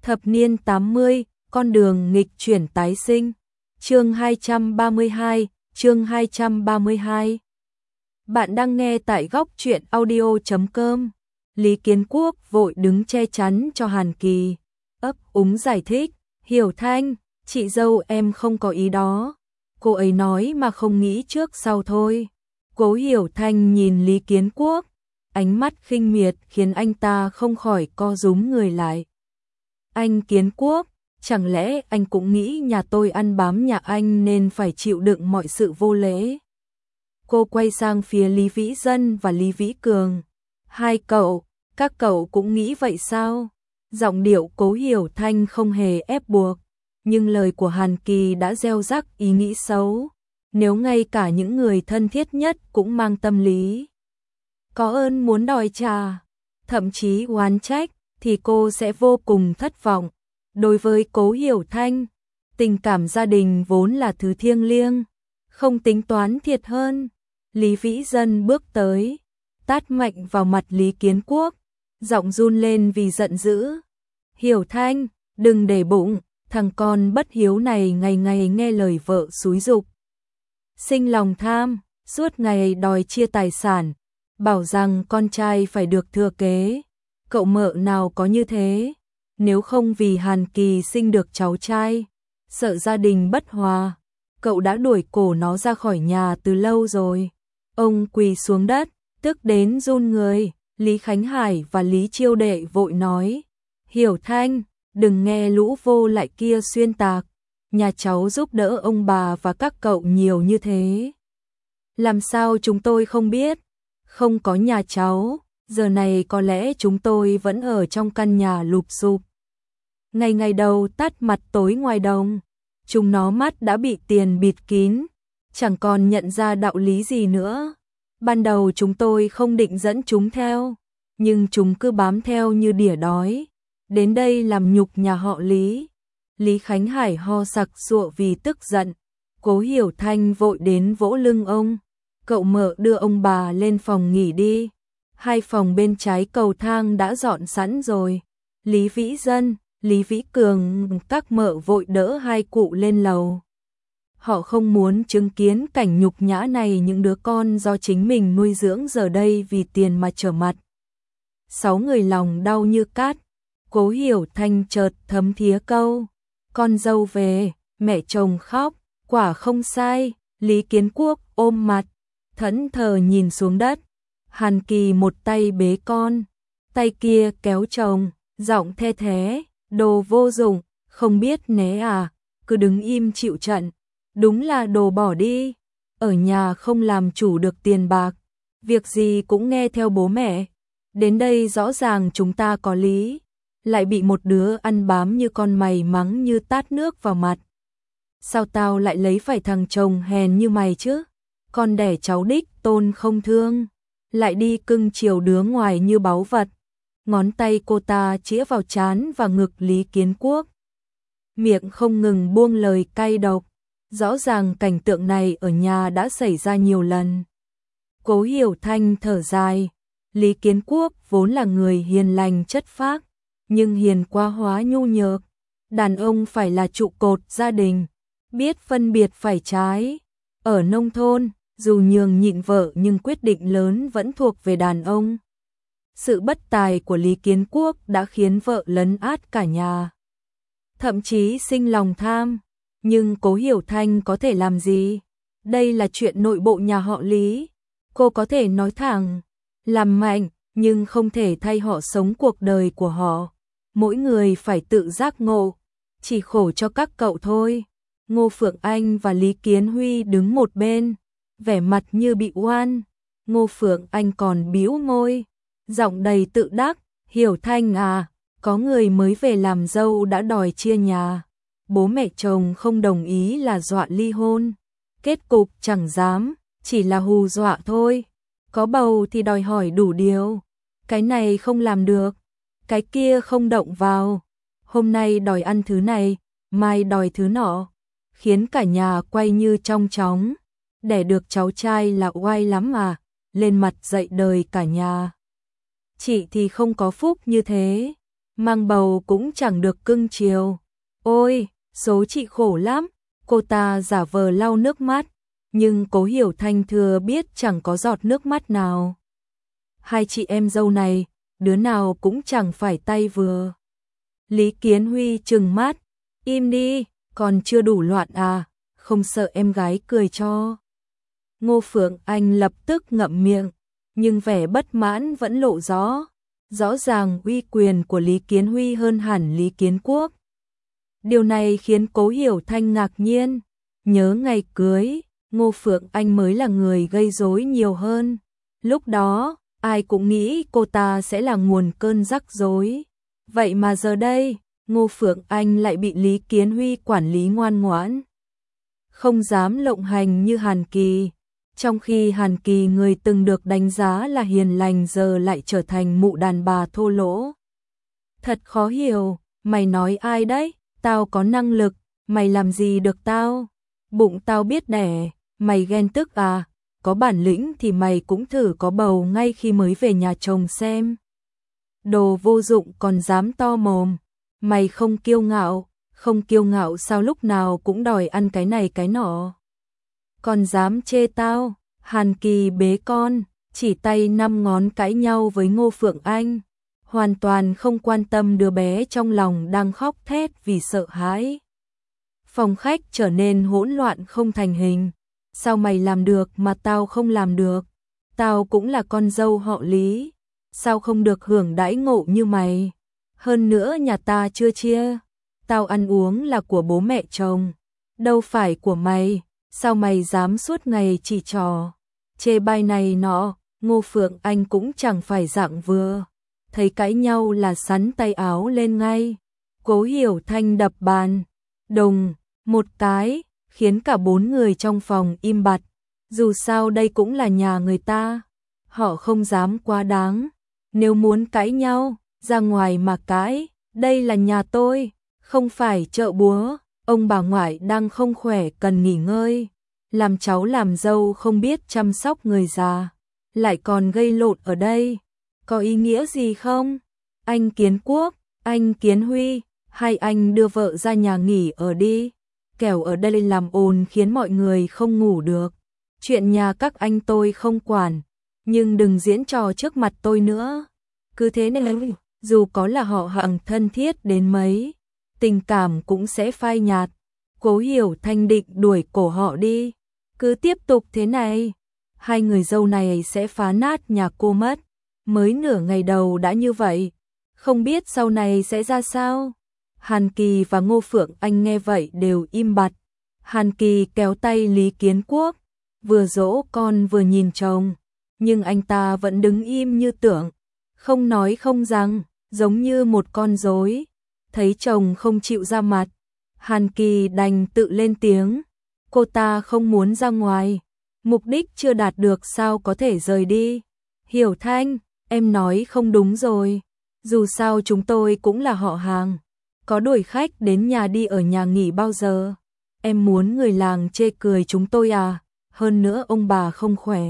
Thập niên 80, con đường nghịch chuyển tái sinh. Chương 232, chương 232. Bạn đang nghe tại góc truyện audio.com. Lý Kiến Quốc vội đứng che chắn cho Hàn Kỳ, ấp úng giải thích, "Hiểu Thanh, chị dâu em không có ý đó." Cô ấy nói mà không nghĩ trước sau thôi. Cố Hiểu Thanh nhìn Lý Kiến Quốc, ánh mắt khinh miệt khiến anh ta không khỏi co rúm người lại. "Anh Kiến Quốc, chẳng lẽ anh cũng nghĩ nhà tôi ăn bám nhà anh nên phải chịu đựng mọi sự vô lễ?" Cô quay sang phía Lý Vĩ Dân và Lý Vĩ Cường. "Hai cậu, các cậu cũng nghĩ vậy sao?" Giọng điệu Cố Hiểu Thanh không hề ép buộc, nhưng lời của Hàn Kỳ đã gieo rắc ý nghĩ xấu. Nếu ngay cả những người thân thiết nhất cũng mang tâm lý có ơn muốn đòi trả, thậm chí oán trách, thì cô sẽ vô cùng thất vọng. Đối với Cố Hiểu Thanh, tình cảm gia đình vốn là thứ thiêng liêng, không tính toán thiệt hơn. Lý Vĩ Dân bước tới, tát mạnh vào mặt Lý Kiến Quốc, giọng run lên vì giận dữ. "Hiểu Thanh, đừng để bụng, thằng con bất hiếu này ngày ngày nghe lời vợ xúi giục, sinh lòng tham, suốt ngày đòi chia tài sản, bảo rằng con trai phải được thừa kế. Cậu mợ nào có như thế, nếu không vì Hàn Kỳ sinh được cháu trai, sợ gia đình bất hòa, cậu đã đuổi cổ nó ra khỏi nhà từ lâu rồi." Ông quỳ xuống đất, tức đến run người. Lý Khánh Hải và Lý Chiêu Đệ vội nói, "Hiểu Thanh, đừng nghe lũ vô lại kia xuyên tạc, nhà cháu giúp đỡ ông bà và các cậu nhiều như thế, làm sao chúng tôi không biết? Không có nhà cháu, giờ này có lẽ chúng tôi vẫn ở trong căn nhà lụp xụp, ngày ngày đầu tắt mặt tối ngoài đồng. Chúng nó mắt đã bị tiền bịt kín, chẳng còn nhận ra đạo lý gì nữa. Ban đầu chúng tôi không định dẫn chúng theo, nhưng chúng cứ bám theo như đỉa đói, đến đây làm nhục nhà họ Lý." Lý Khánh Hải ho sặc sụa vì tức giận. Cố Hiểu Thanh vội đến vỗ lưng ông, "Cậu mợ đưa ông bà lên phòng nghỉ đi, 2 phòng bên trái cầu thang đã dọn sẵn rồi." Lý Vĩ Dân, Lý Vĩ Cường các mợ vội đỡ hai cụ lên lầu. Họ không muốn chứng kiến cảnh nhục nhã này, những đứa con do chính mình nuôi dưỡng giờ đây vì tiền mà trở mặt. 6 người lòng đau như cát. Cố Hiểu Thanh chợt thấm thía câu, "Con dâu về, mẹ chồng khóc, quả không sai." Lý Kiến Quốc ôm mặt, thẫn thờ nhìn xuống đất. Hàn Kỳ một tay bế con, tay kia kéo chồng, giọng the thé, "Đồ vô dụng, không biết né à, cứ đứng im chịu trận. Đúng là đồ bỏ đi, ở nhà không làm chủ được tiền bạc, việc gì cũng nghe theo bố mẹ. Đến đây rõ ràng chúng ta có lý, lại bị một đứa ăn bám như con mày mắng như tát nước vào mặt. Sao tao lại lấy phải thằng chồng hèn như mày chứ? Con đẻ cháu đích tôn không thương, lại đi cưng chiều đứa ngoài như báu vật." Ngón tay cô ta chĩa vào trán và ngực Lý Kiến Quốc, miệng không ngừng buông lời cay độc. Rõ ràng cảnh tượng này ở nhà đã xảy ra nhiều lần. Cố Hiểu Thanh thở dài. Lý Kiến Quốc vốn là người hiền lành chất phác, nhưng hiền quá hóa nhu nhược. Đàn ông phải là trụ cột gia đình, biết phân biệt phải trái. Ở nông thôn, dù nhường nhịn vợ nhưng quyết định lớn vẫn thuộc về đàn ông. Sự bất tài của Lý Kiến Quốc đã khiến vợ lấn át cả nhà, thậm chí sinh lòng tham. Nhưng Cố Hiểu Thanh có thể làm gì? Đây là chuyện nội bộ nhà họ Lý. Cô có thể nói thẳng, làm mạnh, nhưng không thể thay họ sống cuộc đời của họ. Mỗi người phải tự giác ngộ, chỉ khổ cho các cậu thôi. Ngô Phượng Anh và Lý Kiến Huy đứng một bên, vẻ mặt như bị oan. Ngô Phượng Anh còn bĩu môi, giọng đầy tự đắc, "Hiểu Thanh à, có người mới về làm dâu đã đòi chia nhà. Bố mẹ chồng không đồng ý là dọa ly hôn. Kết cục chẳng dám, chỉ là hù dọa thôi. Có bầu thì đòi hỏi đủ điều. Cái này không làm được, cái kia không động vào. Hôm nay đòi ăn thứ này, mai đòi thứ nọ, khiến cả nhà quay như trong chóng. Đẻ được cháu trai là oai lắm à, lên mặt dạy đời cả nhà. Chị thì không có phúc như thế, mang bầu cũng chẳng được cưng chiều. Ôi, số chị khổ lắm. Cô ta giả vờ lau nước mắt, nhưng Cố Hiểu Thanh thừa biết chẳng có giọt nước mắt nào. Hai chị em dâu này, đứa nào cũng chẳng phải tay vừa. Lý Kiến Huy trừng mắt, im đi, còn chưa đủ loạn à, không sợ em gái cười cho. Ngô Phượng Anh lập tức ngậm miệng, nhưng vẻ bất mãn vẫn lộ rõ. Rõ ràng uy quyền của Lý Kiến Huy hơn hẳn Lý Kiến Quốc. Điều này khiến Cố Hiểu Thanh ngạc nhiên. Nhớ ngày cưới, Ngô Phượng Anh mới là người gây rối nhiều hơn. Lúc đó, ai cũng nghĩ cô ta sẽ là nguồn cơn rắc rối. Vậy mà giờ đây, Ngô Phượng Anh lại bị Lý Kiến Huy quản lý ngoan ngoãn. Không dám lộng hành như Hàn Kỳ. Trong khi Hàn Kỳ người từng được đánh giá là hiền lành giờ lại trở thành mụ đàn bà thô lỗ. Thật khó hiểu, mày nói ai đấy? Tao có năng lực, mày làm gì được tao? Bụng tao biết đẻ, mày ghen tức à? Có bản lĩnh thì mày cũng thử có bầu ngay khi mới về nhà chồng xem. Đồ vô dụng còn dám to mồm. Mày không kiêu ngạo sao lúc nào cũng đòi ăn cái này cái nọ. Còn dám chê tao? Hàn Kỳ bế con, chỉ tay 5 ngón cãi nhau với Ngô Phượng Anh. Hoàn toàn không quan tâm đứa bé trong lòng đang khóc thét vì sợ hãi. Phòng khách trở nên hỗn loạn không thành hình. Sao mày làm được mà tao không làm được? Tao cũng là con dâu họ Lý. Sao không được hưởng đãi ngộ như mày? Hơn nữa nhà ta chưa chia. Tao ăn uống là của bố mẹ chồng, đâu phải của mày. Sao mày dám suốt ngày chỉ trò, chê bai này nọ? Ngô Phượng Anh cũng chẳng phải dạng vừa. Thấy cãi nhau là sắn tay áo lên ngay. Cố Hiểu Thanh đập bàn, đùng, một cái, khiến cả 4 người trong phòng im bặt. Dù sao đây cũng là nhà người ta, họ không dám quá đáng. Nếu muốn cãi nhau, ra ngoài mà cãi, đây là nhà tôi, không phải chợ búa. Ông bà ngoại đang không khỏe cần nghỉ ngơi. Làm cháu làm dâu không biết chăm sóc người già, lại còn gây lộn ở đây. Có ý nghĩa gì không? Anh Kiến Quốc, anh Kiến Huy, hai anh đưa vợ ra nhà nghỉ ở đi. Kẻo ở đây làm ồn khiến mọi người không ngủ được. Chuyện nhà các anh tôi không quản, nhưng đừng diễn trò trước mặt tôi nữa. Cứ thế nên dù có là họ hàng thân thiết đến mấy, tình cảm cũng sẽ phai nhạt. Cố Hiểu Thanh định đuổi cổ họ đi. Cứ tiếp tục thế này, hai người dâu này sẽ phá nát nhà cô mất. Mới nửa ngày đầu đã như vậy, không biết sau này sẽ ra sao. Hàn Kỳ và Ngô Phượng Anh nghe vậy đều im bặt. Hàn Kỳ kéo tay Lý Kiến Quốc, vừa dỗ con vừa nhìn chồng, nhưng anh ta vẫn đứng im như tượng, không nói không rằng, giống như một con rối. Thấy chồng không chịu ra mặt, Hàn Kỳ đành tự lên tiếng. Cô ta không muốn ra ngoài, mục đích chưa đạt được sao có thể rời đi. Hiểu Thanh, em nói không đúng rồi. Dù sao chúng tôi cũng là họ hàng. Có đuổi khách đến nhà đi ở nhà nghỉ bao giờ? Em muốn người làng chê cười chúng tôi à? Hơn nữa ông bà không khỏe.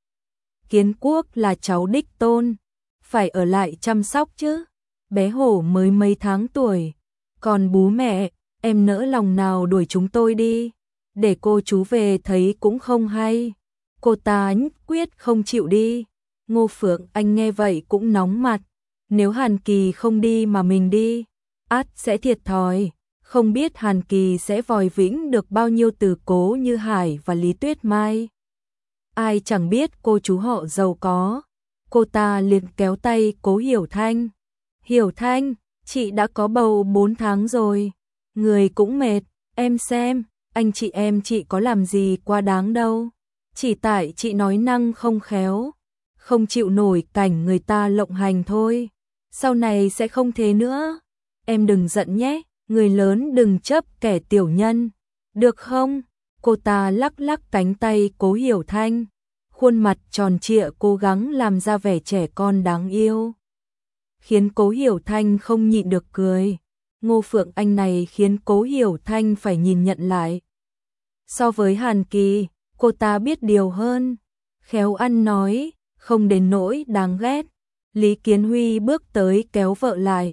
Kiến Quốc là cháu đích tôn, phải ở lại chăm sóc chứ. Bé Hổ mới mấy tháng tuổi. Còn bú mẹ, em nỡ lòng nào đuổi chúng tôi đi. Để cô chú về thấy cũng không hay. Cô ta nhất quyết không chịu đi. Ngô Phượng Anh nghe vậy cũng nóng mặt. Nếu Hàn Kỳ không đi mà mình đi, ắt sẽ thiệt thòi. Không biết Hàn Kỳ sẽ vòi vĩnh được bao nhiêu từ Cố Như Hải và Lý Tuyết Mai. Ai chẳng biết cô chú họ giàu có. Cô ta liền kéo tay Cố Hiểu Thanh. Hiểu Thanh, chị đã có bầu 4 tháng rồi. Người cũng mệt, em xem, anh chị em chị có làm gì quá đáng đâu. Chỉ tại chị nói năng không khéo, không chịu nổi cảnh người ta lộng hành thôi. Sau này sẽ không thế nữa. Em đừng giận nhé, người lớn đừng chấp kẻ tiểu nhân. Được không? Cô ta lắc lắc cánh tay Cố Hiểu Thanh. Khuôn mặt tròn trịa cố gắng làm ra vẻ trẻ con đáng yêu, khiến Cố Hiểu Thanh không nhịn được cười. Ngô Phượng Anh này khiến Cố Hiểu Thanh phải nhìn nhận lại. So với Hàn Kỳ, cô ta biết điều hơn, khéo ăn nói, không đến nỗi đáng ghét. Lý Kiến Huy bước tới kéo vợ lại.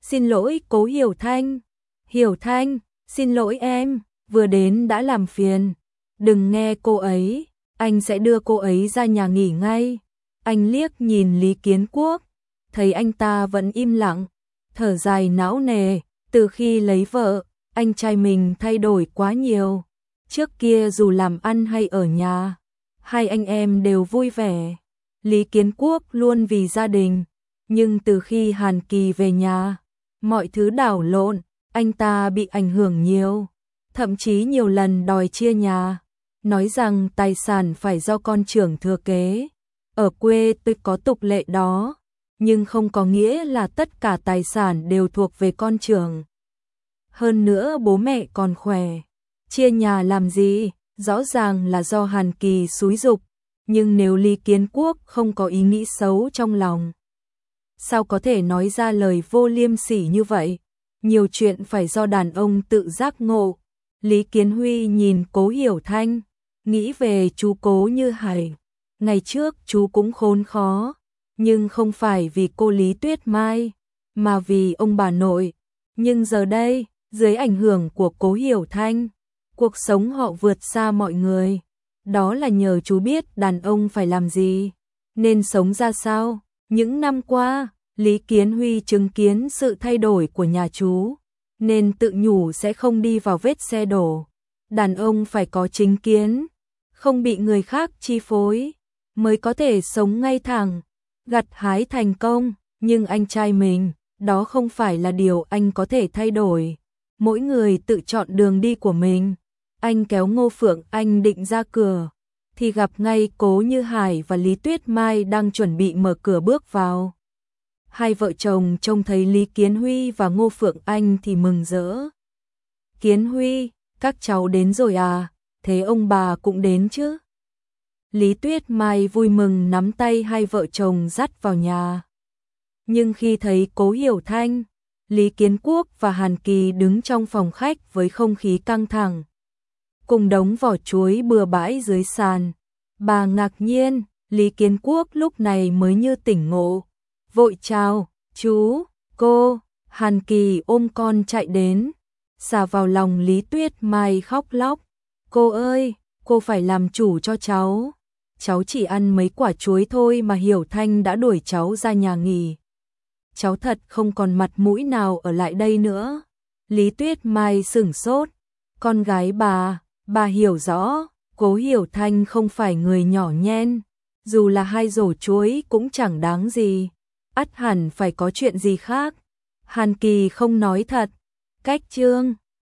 xin lỗi Cố Hiểu Thanh. Hiểu Thanh, xin lỗi em, vừa đến đã làm phiền. Đừng nghe cô ấy, anh sẽ đưa cô ấy ra nhà nghỉ ngay. Anh liếc nhìn Lý Kiến Quốc, thấy anh ta vẫn im lặng, thở dài não nề, từ khi lấy vợ, anh trai mình thay đổi quá nhiều. Trước kia dù làm ăn hay ở nhà, hai anh em đều vui vẻ. Lý Kiến Quốc luôn vì gia đình, nhưng từ khi Hàn Kỳ về nhà, mọi thứ đảo lộn, anh ta bị ảnh hưởng nhiều, thậm chí nhiều lần đòi chia nhà, nói rằng tài sản phải do con trưởng thừa kế. Ở quê tôi có tục lệ đó, nhưng không có nghĩa là tất cả tài sản đều thuộc về con trưởng. Hơn nữa bố mẹ còn khỏe, chia nhà làm gì, rõ ràng là do Hàn Kỳ xúi giục, nhưng nếu Lý Kiến Quốc không có ý nghĩ xấu trong lòng, sao có thể nói ra lời vô liêm sỉ như vậy? Nhiều chuyện phải do đàn ông tự giác ngộ. Lý Kiến Huy nhìn Cố Hiểu Thanh, nghĩ về chú Cố Như Hải. Ngày trước chú cũng khốn khó, nhưng không phải vì cô Lý Tuyết Mai, mà vì ông bà nội. Nhưng giờ đây, dưới ảnh hưởng của Cố Hiểu Thanh, cuộc sống họ vượt xa mọi người. Đó là nhờ chú biết đàn ông phải làm gì, nên sống ra sao. Những năm qua, Lý Kiến Huy chứng kiến sự thay đổi của nhà chú, nên tự nhủ sẽ không đi vào vết xe đổ. Đàn ông phải có chính kiến, không bị người khác chi phối, mới có thể sống ngay thẳng, gặt hái thành công. Nhưng anh trai mình, đó không phải là điều anh có thể thay đổi. Mỗi người tự chọn đường đi của mình. Anh kéo Ngô Phượng Anh định ra cửa, thì gặp ngay Cố Như Hải và Lý Tuyết Mai đang chuẩn bị mở cửa bước vào. Hai vợ chồng trông thấy Lý Kiến Huy và Ngô Phượng Anh thì mừng rỡ. Kiến Huy, các cháu đến rồi à, thế ông bà cũng đến chứ? Lý Tuyết Mai vui mừng nắm tay hai vợ chồng dắt vào nhà. Nhưng khi thấy Cố Hiểu Thanh, Lý Kiến Quốc và Hàn Kỳ đứng trong phòng khách với không khí căng thẳng, cùng đống vỏ chuối bừa bãi dưới sàn, bà ngạc nhiên. Lý Kiến Quốc lúc này mới như tỉnh ngộ, vội chào, chú, cô. Hàn Kỳ ôm con chạy đến, xà vào lòng Lý Tuyết Mai khóc lóc. Cô ơi, cô phải làm chủ cho cháu. Cháu chỉ ăn mấy quả chuối thôi mà Hiểu Thanh đã đuổi cháu ra nhà nghỉ. Cháu thật không còn mặt mũi nào ở lại đây nữa. Lý Tuyết Mai sửng sốt. Con gái bà hiểu rõ, Cố Hiểu Thanh không phải người nhỏ nhen. Dù là hai rổ chuối cũng chẳng đáng gì. Ắt hẳn phải có chuyện gì khác. Hàn Kỳ không nói thật. Cách chương